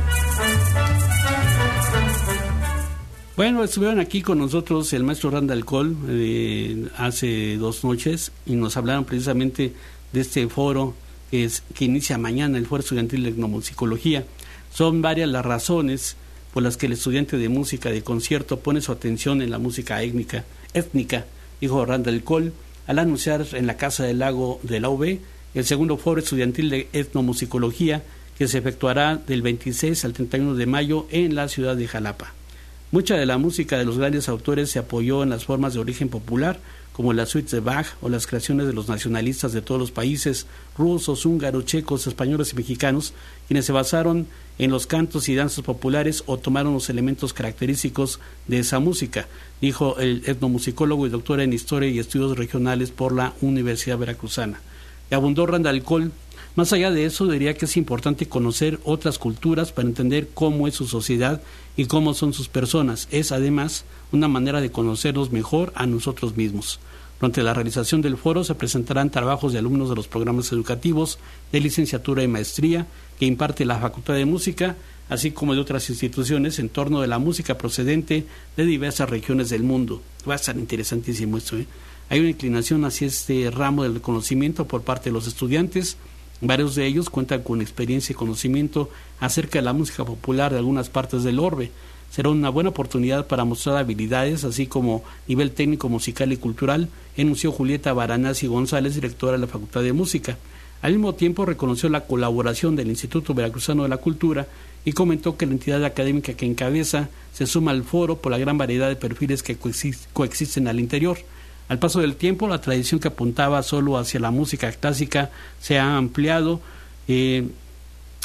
Bueno, estuvieron aquí con nosotros el maestro Randall Cole hace 2 noches y nos hablaron precisamente de este foro que inicia mañana, el Foro Estudiantil de Etnomusicología. Son varias las razones por las que el estudiante de música de concierto pone su atención en la música étnica, dijo Randall Cole, al anunciar en la Casa del Lago de la UB el segundo Foro Estudiantil de Etnomusicología, que se efectuará del 26 al 31 de mayo en la ciudad de Jalapa. Mucha de la música de los grandes autores se apoyó en las formas de origen popular, como las suites de Bach o las creaciones de los nacionalistas de todos los países, rusos, húngaros, checos, españoles y mexicanos, quienes se basaron en los cantos y danzas populares o tomaron los elementos característicos de esa música, dijo el etnomusicólogo y doctor en Historia y Estudios Regionales por la Universidad Veracruzana. Y abundó Randall Cole: más allá de eso, diría que es importante conocer otras culturas para entender cómo es su sociedad y cómo son sus personas. Es, además, una manera de conocernos mejor a nosotros mismos. Durante la realización del foro se presentarán trabajos de alumnos de los programas educativos de licenciatura y maestría que imparte la Facultad de Música, así como de otras instituciones en torno de la música procedente de diversas regiones del mundo. Va a estar interesantísimo esto, ¿eh? Hay una inclinación hacia este ramo del conocimiento por parte de los estudiantes. Varios de ellos cuentan con experiencia y conocimiento acerca de la música popular de algunas partes del orbe. Será una buena oportunidad para mostrar habilidades, así como nivel técnico, musical y cultural, enunció Julieta Varanasi González, directora de la Facultad de Música. Al mismo tiempo reconoció la colaboración del Instituto Veracruzano de la Cultura y comentó que la entidad académica que encabeza se suma al foro por la gran variedad de perfiles que coexisten al interior. Al paso del tiempo, la tradición que apuntaba solo hacia la música clásica se ha ampliado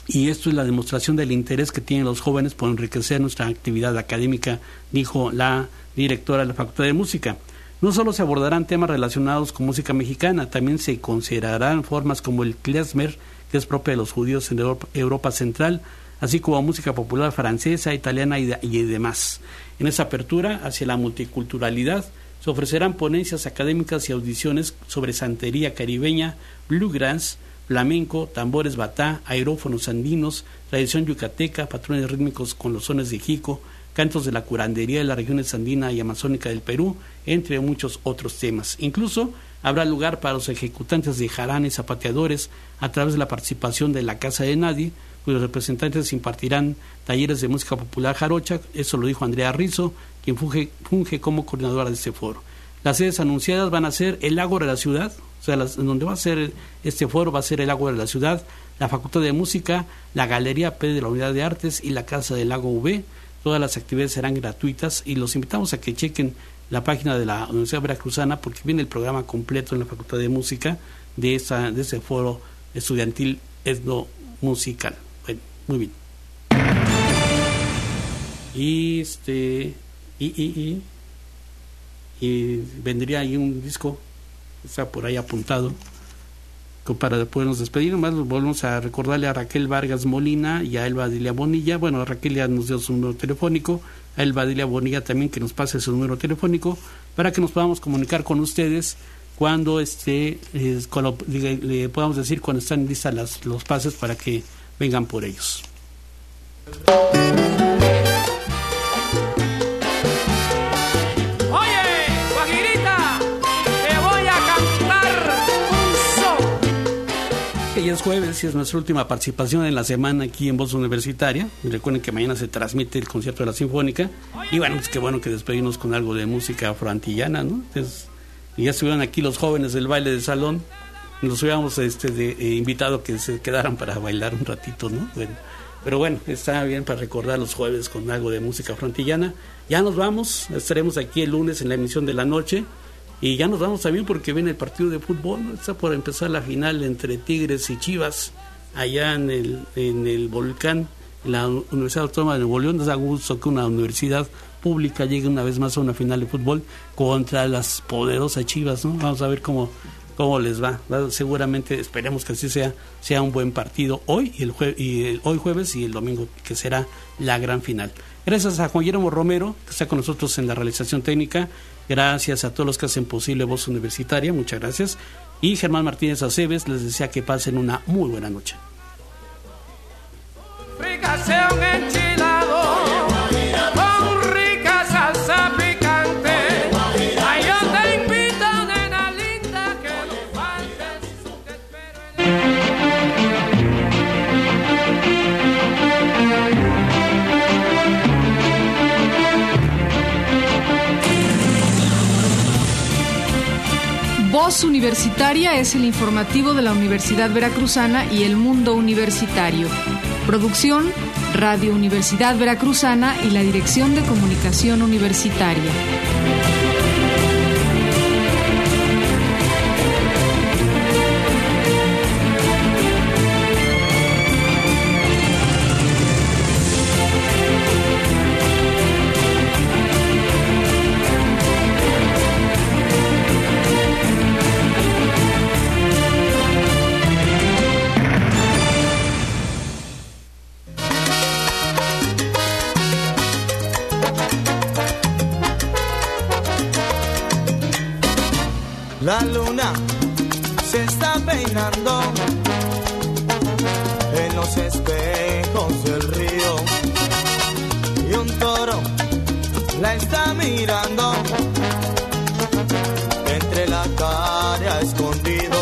y esto es la demostración del interés que tienen los jóvenes por enriquecer nuestra actividad académica, dijo la directora de la Facultad de Música. No solo se abordarán temas relacionados con música mexicana, también se considerarán formas como el klezmer, que es propia de los judíos en Europa Central, así como música popular francesa, italiana y demás. En esa apertura hacia la multiculturalidad se ofrecerán ponencias académicas y audiciones sobre santería caribeña, bluegrass, flamenco, tambores batá, aerófonos andinos, tradición yucateca, patrones rítmicos con los sones de Jico, cantos de la curandería de las regiones andina y amazónica del Perú, entre muchos otros temas. Incluso habrá lugar para los ejecutantes de jaranes zapateadores a través de la participación de la Casa de Nadie, cuyos representantes impartirán talleres de música popular jarocha. Eso lo dijo Andrea Rizzo, quien funge como coordinadora de este foro. Las sedes anunciadas van a ser el Ágora de la Ciudad, o sea, donde va a ser este foro va a ser el Ágora de la Ciudad, la Facultad de Música, la Galería P de la Unidad de Artes y la Casa del Lago V. Todas las actividades serán gratuitas y los invitamos a que chequen la página de la Universidad Veracruzana, porque viene el programa completo en la Facultad de Música de ese foro estudiantil etnomusical. Bueno, muy bien. Y vendría ahí un disco, está por ahí apuntado, para podernos despedir. Nomás volvemos a recordarle a Raquel Vargas Molina y a Elba Delia Bonilla. Bueno, Raquel ya nos dio su número telefónico, a Elba Delia Bonilla también que nos pase su número telefónico para que nos podamos comunicar con ustedes cuando le podamos decir cuando están listas los pases para que vengan por ellos. Y es jueves y es nuestra última participación en la semana aquí en Voz Universitaria. Y recuerden que mañana se transmite el concierto de la Sinfónica. Y bueno, pues qué bueno que despedimos con algo de música afroantillana, ¿no? Entonces, y ya estuvieron aquí los jóvenes del baile de salón. Nos hubiéramos invitado que se quedaran para bailar un ratito, ¿no? Bueno, pero bueno, está bien para recordar los jueves con algo de música afroantillana. Ya nos vamos, estaremos aquí el lunes en la emisión de la noche. Y ya nos vamos también porque viene el partido de fútbol, ¿no? Está por empezar la final entre Tigres y Chivas allá en el Volcán, en la Universidad Autónoma de Nuevo León. Nos da gusto que una universidad pública llegue una vez más a una final de fútbol contra las poderosas Chivas, ¿no? Vamos a ver cómo les va. Seguramente esperemos que así sea un buen partido hoy hoy jueves y el domingo, que será la gran final. Gracias a Juan Guillermo Romero, que está con nosotros en la realización técnica. Gracias a todos los que hacen posible Voz Universitaria, muchas gracias. Y Germán Martínez Aceves les desea que pasen una muy buena noche. Con rica salsa picante. Ay, yo te invito, nena linda, que no faltes, te espero Voz Universitaria es el informativo de la Universidad Veracruzana y el mundo universitario. Producción, Radio Universidad Veracruzana y la Dirección de Comunicación Universitaria. La luna se está peinando en los espejos del río y un toro la está mirando entre la cara escondido.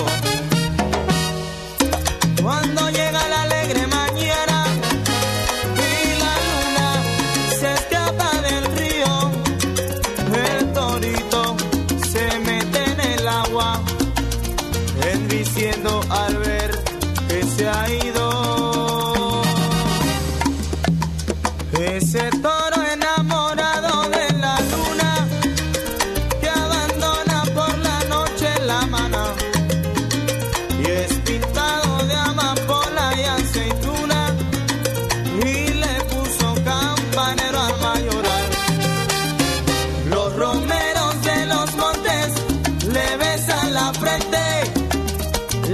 Cuando llega la alegre mañana y la luna se escapa del río, el torito se mete en el agua, diciendo al ver que se ha ido. Ese toro enamorado de la luna que abandona por la noche la mana y es pintado de amapola y aceituna.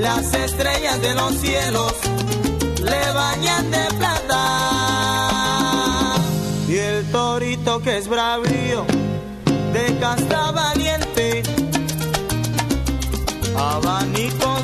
las estrellas de los cielos le bañan de plata. Y el torito que es bravío, de casta valiente, abanico